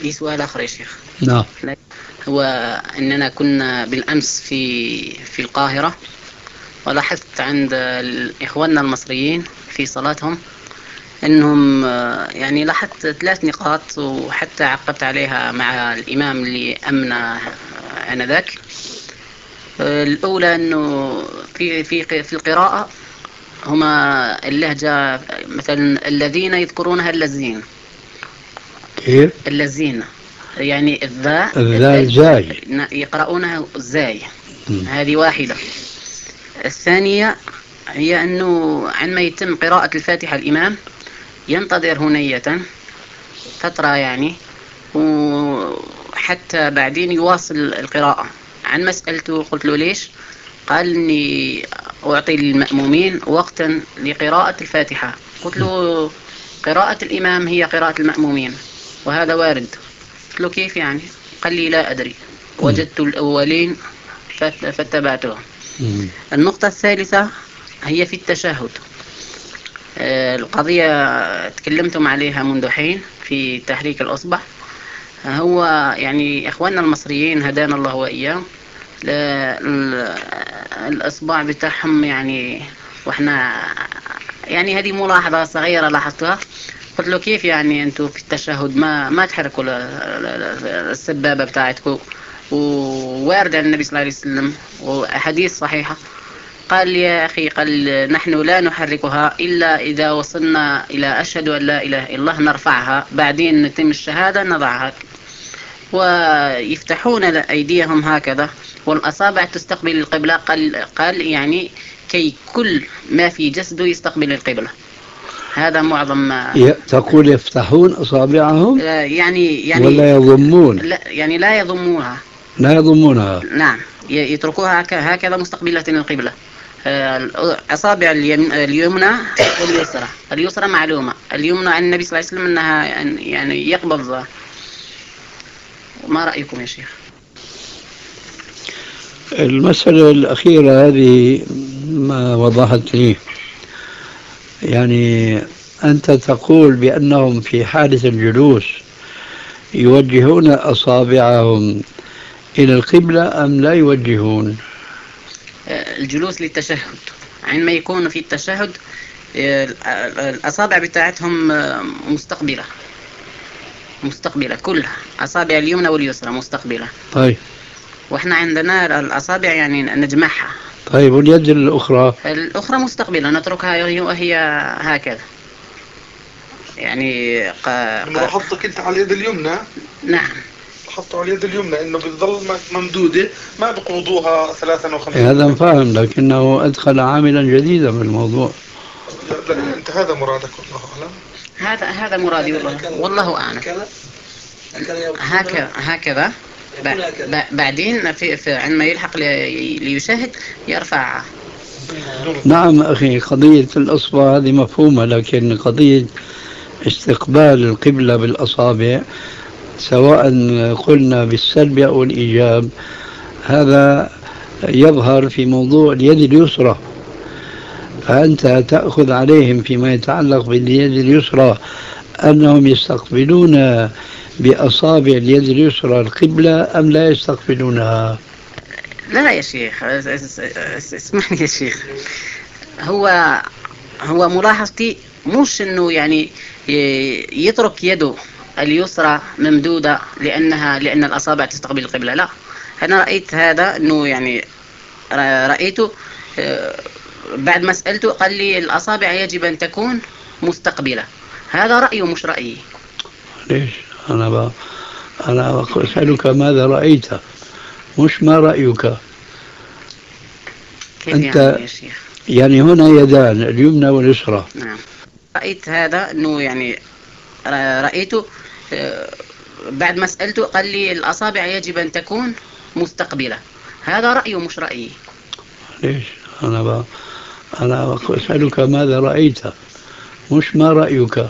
لي سؤال آخر يا شيخ. نعم. هو أننا كنا بالأمس في القاهرة، ولاحظت عند إخواننا المصريين في صلاتهم أنهم يعني لاحظت 3 نقاط، وحتى عقبت عليها مع الإمام اللي أمنا آنذاك. الأولى أنه في القراءة هما اللهجة، مثلا الذين يذكرونها اللزين. كيف؟ اللزين يعني الذال زاي، يقرؤونها زاي. هذه واحدة. الثانية هي أنه عندما يتم قراءة الفاتحة الإمام ينتظر هنية فترة يعني، وحتى بعدين يواصل القراءة. عن مسألته قلت له ليش؟ قال إني أعطي المأمومين وقتا لقراءة الفاتحة. قلت له قراءة الإمام هي قراءة المأمومين، وهذا وارد. قلت له كيف يعني؟ قال لي لا أدري، وجدت الأولين فاتبعتهم. النقطة الثالثة هي في التشهد. القضية تكلمتم عليها منذ حين في تحريك الأصبع. هو يعني إخواننا المصريين هدانا الله وإياهم، الأصبع بتاعهم يعني، وإحنا يعني هذه ملاحظة صغيرة لاحظتها. قلت له كيف يعني أنتوا في التشهد ما تحركوا السبابة بتاعتكم، ووارد عن النبي صلى الله عليه وسلم وأحاديث صحيحة. قال يا أخي، قال نحن لا نحركها إلا إذا وصلنا إلى أشهد أن لا إله إلا الله نرفعها، بعدين نتم الشهادة نضعها. ويفتحون أيديهم هكذا، والأصابع تستقبل القبلة. قال يعني كي كل ما في جسده يستقبل القبلة. هذا معظم ما تقول يفتحون أصابعهم يعني ولا يضمون؟ لا يعني لا يضموها، لا يضمونها. نعم، يتركوها هكذا مستقبلة القبلة. أصابع اليمنى واليسرى. اليسرى معلومة، اليمنى عن النبي صلى الله عليه وسلم أنها يعني يقبض. ما رأيكم يا شيخ؟ المسألة الأخيرة هذه ما وضحت لي، يعني أنت تقول بأنهم في حالة الجلوس يوجهون أصابعهم إلى القبلة أم لا يوجهون؟ الجلوس للتشهد، عندما يكون في التشهد الأصابع بتاعتهم مستقبلة كلها، أصابع اليمنى واليسرى مستقبلة. طيب، وإحنا عندنا الأصابع يعني نجمعها. طيب، واليد الأخرى مستقبلة نتركها وهي هكذا يعني. لاحظتك أنت على اليد اليمنى؟ نعم، لاحظت على اليد اليمنى إنه بتظل ممدودة، ما بقبضوها 53. هذا فاهم، لكنه أدخل عاملا جديدا في الموضوع. لا أنت هذا مرادك والله أعلم. هذا مرادي والله أعلم. هكذا بعدين عندما يلحق ليشاهد يرفع. نعم أخي، قضية الأصبع هذه مفهومة، لكن قضية استقبال القبلة بالأصابع سواء قلنا بالسلب أو الإيجاب، هذا يظهر في موضوع اليد اليسرى. فأنت تأخذ عليهم فيما يتعلق باليد اليسرى أنهم يستقبلون بأصابع اليد اليسرى القبلة أم لا يستقبلونها؟ لا يا شيخ، اسمعني يا شيخ، هو ملاحظتي مش انه يعني يترك يده اليسرى ممدودة لأن الأصابع تستقبل القبلة. لا، أنا رأيت هذا أنه يعني رأيته بعد ما سألته قال لي الأصابع يجب أن تكون مستقبلة. هذا رأيه مش رأيي. ليش؟ أنا أسألك ماذا رأيت، مش ما رأيك أنت يعني يا شيخ؟ يعني هنا يدان، اليمنى واليسرى. نعم، رأيت هذا أنه يعني رأيته بعد ما سألته قال لي الأصابع يجب أن تكون مستقبلة. هذا رأيه مش رأيي. ليش؟ أنا أسألك ماذا رأيت، مش ما رأيك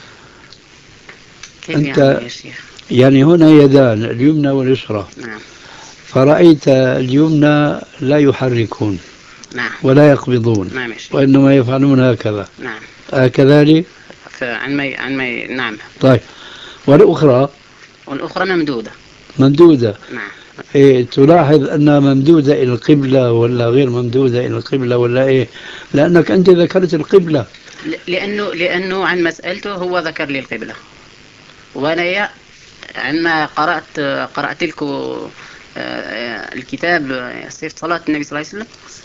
أنت يعني يا شيخ؟ يعني هنا يدان، اليمنى واليسرى. نعم، فرأيت اليمنى لا يحركون. نعم، ولا يقبضون. نعم يا شيخ. وإنما يفعلون هكذا. نعم، كذلك نعم. طيب، والأخرى والأخرى ممدودة. ممدودة. نعم. إيه، تلاحظ أنها ممدودة إلى القبلة ولا غير ممدودة إلى القبلة ولا إيه؟ لأنك أنت ذكرت القبلة. لأنه عن مسألته هو ذكر لي القبلة، وأنا عندما قرأت لكم الكتاب صفة صلاة النبي صلى الله عليه وسلم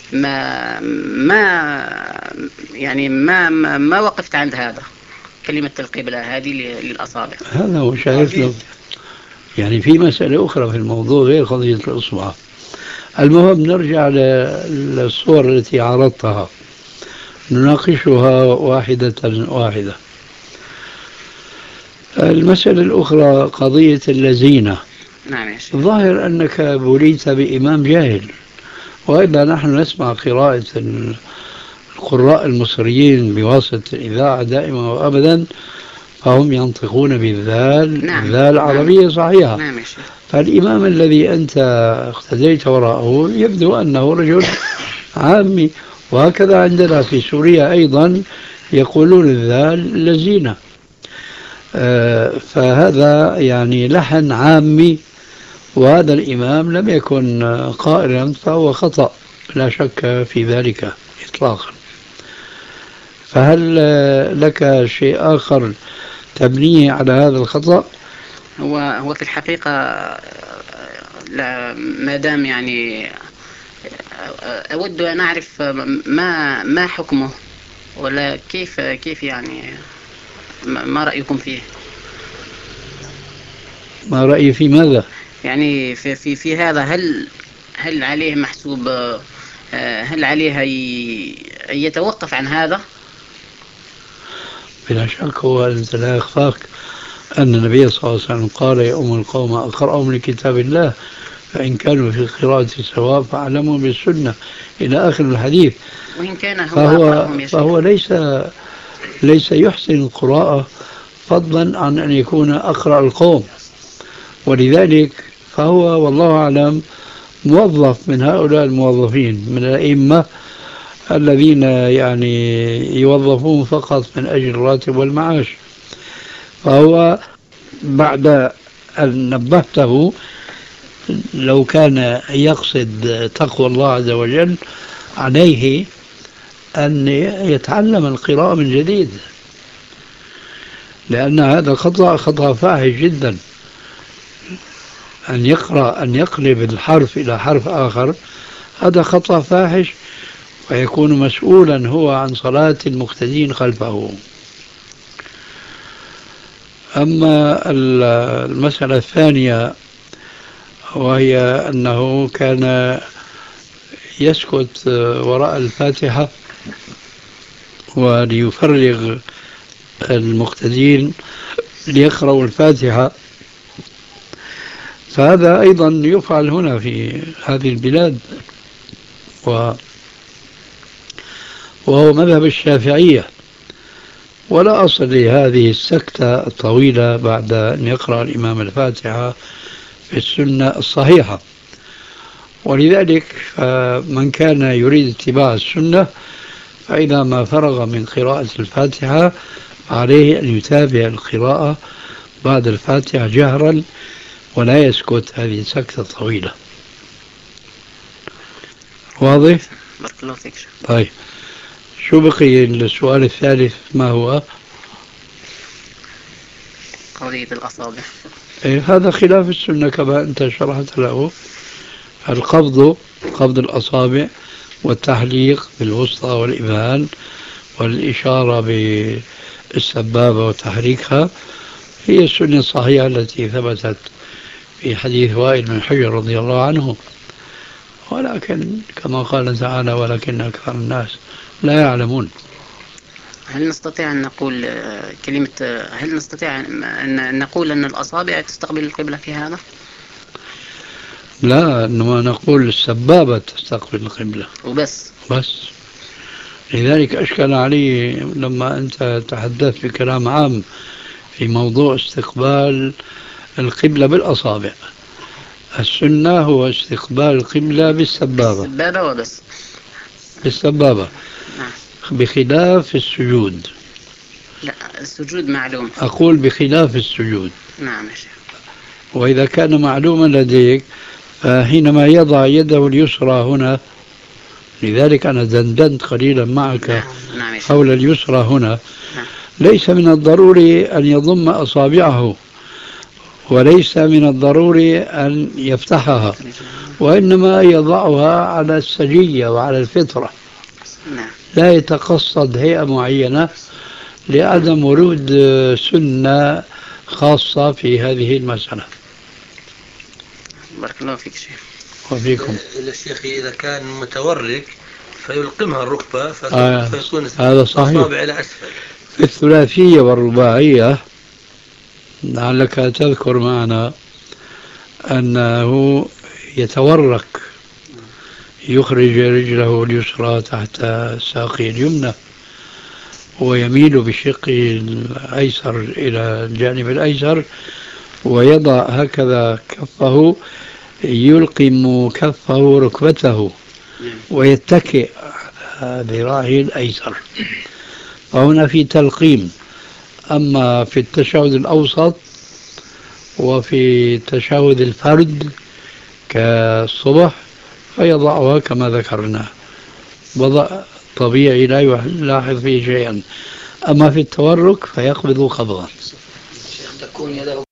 ما وقفت عند هذا، كلمة القبلة هذه للأصابع. هذا هو شايفنا. يعني في مسألة أخرى في الموضوع غير قضية الإصبع. المهم نرجع للصور التي عرضتها نناقشها واحدة واحدة. المسألة الأخرى قضية اللزينة. نعم يا شيخ. الظاهر أنك بليت بإمام جاهل، وإلا نحن نسمع قراءة القراء المصريين بواسطة الإذاعة دائما وأبدا، فهم ينطقون بالذال. نعم. ذال عربية صحيحة. نعم يا شيخ. فالإمام الذي أنت اقتديت وراءه يبدو أنه رجل عامي، وهكذا عندنا في سوريا أيضا يقولون الذال لزينة. فهذا يعني لحن عامي، وهذا الإمام لم يكن قائلا، فهو خطأ لا شك في ذلك إطلاقا. فهل لك شيء آخر تبنيه على هذا الخطأ؟ هو في الحقيقة ما دام يعني أود أن أعرف ما حكمه، ولا كيف يعني ما رأيكم فيه؟ ما رأيي في ماذا؟ يعني في هذا هل عليه محسوب، هل عليه أن يتوقف عن هذا؟ بلا شك. هو أنت لا يخفاك أن النبي صلى الله عليه وسلم قال: يا أم القوم أقرأهم لكتاب الله، فإن كانوا في القراءة سواء فأعلموا بالسنة، إلى آخر الحديث. وإن كان هو فهو ليس يحسن القراءة، فضلا عن أن يكون أقرأ القوم، ولذلك فهو والله أعلم موظف من هؤلاء الموظفين من الأئمة الذين يعني يوظفون فقط من أجل الراتب والمعاش. فهو بعد أن نبهته، لو كان يقصد تقوى الله عز وجل عليه أن يتعلم القراءة من جديد، لأن هذا خطأ فاحش جدا. أن يقلب الحرف إلى حرف آخر، هذا خطأ فاحش، ويكون مسؤولا هو عن صلاة المقتدين خلفه. أما المسألة الثانية، وهي أنه كان يسكت وراء الفاتحة وليفرغ المقتدين ليقرأوا الفاتحة، فهذا أيضا يفعل هنا في هذه البلاد، وهو مذهب الشافعية. ولا أصل لهذه السكتة الطويلة بعد أن يقرأ الإمام الفاتحة في السنة الصحيحة. ولذلك من كان يريد اتباع السنة، فإذا ما فرغ من قراءة الفاتحة عليه أن يتابع القراءة بعد الفاتحة جهرا، ولا يسكت هذه السكتة الطويلة. واضح؟ بارك الله فيك. طيب، شو بقي السؤال الثالث؟ ما هو؟ قضية الأصابع. هذا خلاف السنة كما أنت شرحت له. قبض الأصابع والتحليق بالوسطى والإبهام والإشارة بالسبابة وتحريكها هي السنة الصحيحة التي ثبتت في حديث وائل بن حجر رضي الله عنه. ولكن كما قال تعالى: ولكن أكثر الناس لا يعلمون. هل نستطيع أن نقول هل نستطيع أن نقول أن الأصابع تستقبل القبلة في هذا؟ لا، إنما نقول السبابة تستقبل القبلة وبس. لذلك أشكل علي لما أنت تحدثت بكلام عام في موضوع استقبال القبلة بالأصابع. السنة هو استقبال القبلة بالسبابة وبس. بالسبابة. نعم. بخلاف السجود. لا، السجود معلوم. أقول بخلاف السجود. نعم يا شيخ. وإذا كان معلوما لديك فحينما يضع يده اليسرى هنا، لذلك أنا دندنت قليلا معك حول اليسرى هنا، ليس من الضروري أن يضم أصابعه، وليس من الضروري أن يفتحها، وإنما يضعها على السجية وعلى الفطرة، لا يتقصد هيئة معينة لعدم ورود سنة خاصة في هذه المسألة. بارك الله فيك شيخ. وفيكم. الشيخ إذا كان متورك فيلقمها الركبة فيكون هذا صحيح. الأصابع إلى أسفل. في الثلاثية والرباعية لعلك تذكر معنا أنه يتورك، يخرج رجله اليسرى تحت ساقه اليمنى ويميل بشقه الأيسر إلى الجانب الأيسر ويضع هكذا كفه، يلقم كفه ركبته ويتكئ ذراعه الأيسر، فهنا في تلقيم. أما في التشهد الأوسط وفي تشهد الفرد كالصبح فيضعها كما ذكرنا، وضع طبيعي لا يلاحظ فيه شيئا. أما في التورك فيقبض قبضا. تكون يده